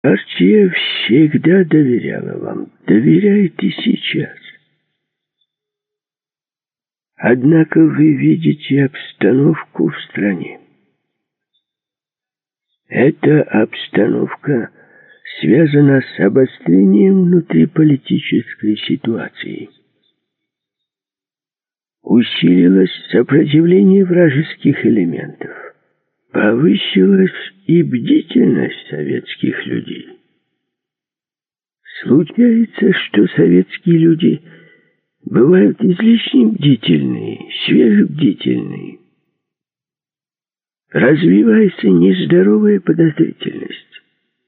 Партия всегда доверяла вам, доверяет и сейчас. Однако вы видите обстановку в стране. Эта обстановка связана с обострением внутриполитической ситуации. Усилилось сопротивление вражеских элементов. Повысилась и бдительность советских людей. Случается, что советские люди бывают излишне бдительные, свежебдительные. Развивается нездоровая подозрительность.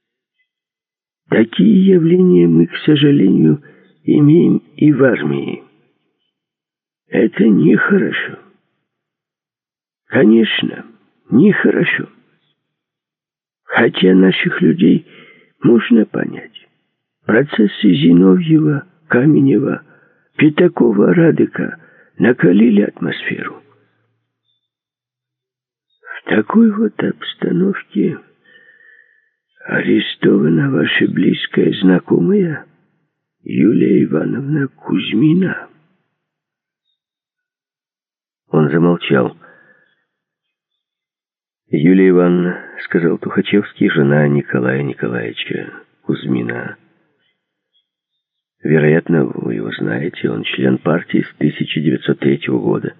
Такие явления мы, к сожалению, имеем и в армии. Это нехорошо. Конечно, нехорошо. Хотя наших людей можно понять. Процессы Зиновьева, Каменева, Пятакова, Радыка накалили атмосферу. В такой вот обстановке арестована ваша близкая знакомая Юлия Ивановна Кузьмина. Он замолчал. «Юлия Ивановна, — сказал Тухачевский, — жена Николая Николаевича Кузьмина. Вероятно, вы его знаете, он член партии с 1903 года.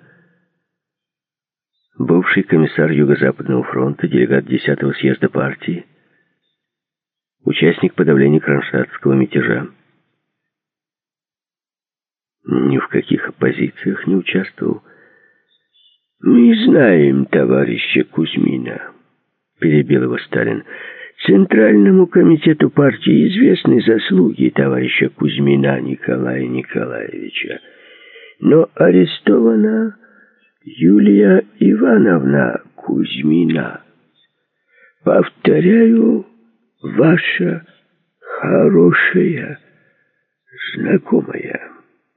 Бывший комиссар Юго-Западного фронта, делегат 10-го съезда партии, участник подавления кронштадтского мятежа. Ни в каких оппозициях не участвовал. «Мы знаем товарища Кузьмина», — перебил его Сталин. «Центральному комитету партии известны заслуги товарища Кузьмина Николая Николаевича. Но арестована Юлия Ивановна Кузьмина. Повторяю, ваша хорошая знакомая».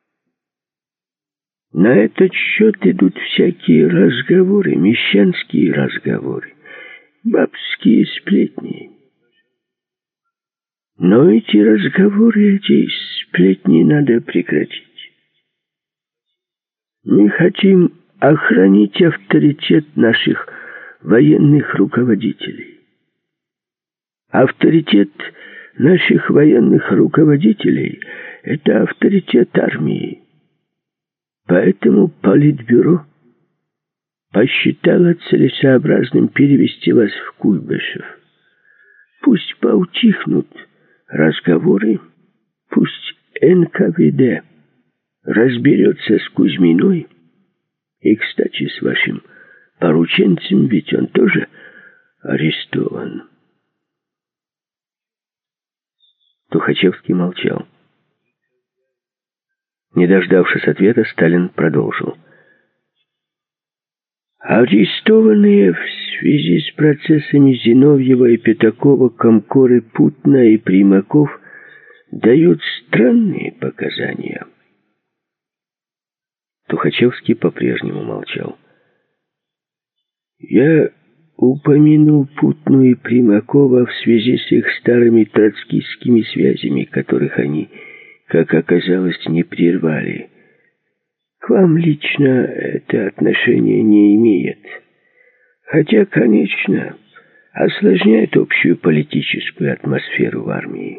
На этот счет идут всякие разговоры, мещанские разговоры, бабские сплетни. Но эти разговоры, эти сплетни надо прекратить. Мы хотим охранить авторитет наших военных руководителей. Авторитет наших военных руководителей — это авторитет армии. Поэтому Политбюро посчитало целесообразным перевести вас в Куйбышев. Пусть поутихнут разговоры, пусть НКВД разберется с Кузьминой и, кстати, с вашим порученцем, ведь он тоже арестован. Тухачевский молчал. Не дождавшись ответа, Сталин продолжил. Арестованные в связи с процессами Зиновьева и Пятакова комкоры Путна и Примаков дают странные показания. Тухачевский по-прежнему молчал. Я упомянул Путну и Примакова в связи с их старыми троцкистскими связями, которых они, как оказалось, не прервали. К вам лично это отношение не имеет. Хотя, конечно, осложняет общую политическую атмосферу в армии.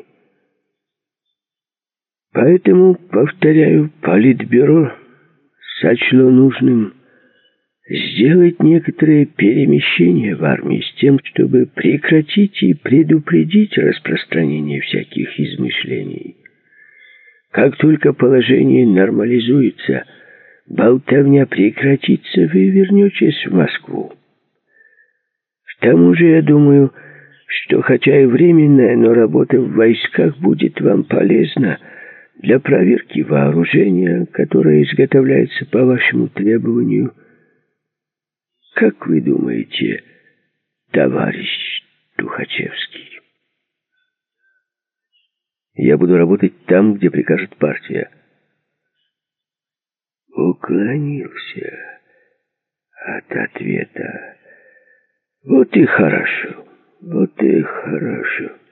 Поэтому, повторяю, Политбюро сочло нужным сделать некоторые перемещения в армии с тем, чтобы прекратить и предупредить распространение всяких измышлений. Как только положение нормализуется, болтовня прекратится, вы вернетесь в Москву. К тому же, я думаю, что хотя и временная, но работа в войсках будет вам полезна для проверки вооружения, которое изготовляется по вашему требованию. Как вы думаете, товарищ Тухачевский? Я буду работать там, где прикажет партия. Уклонился от ответа. Вот и хорошо, вот и хорошо.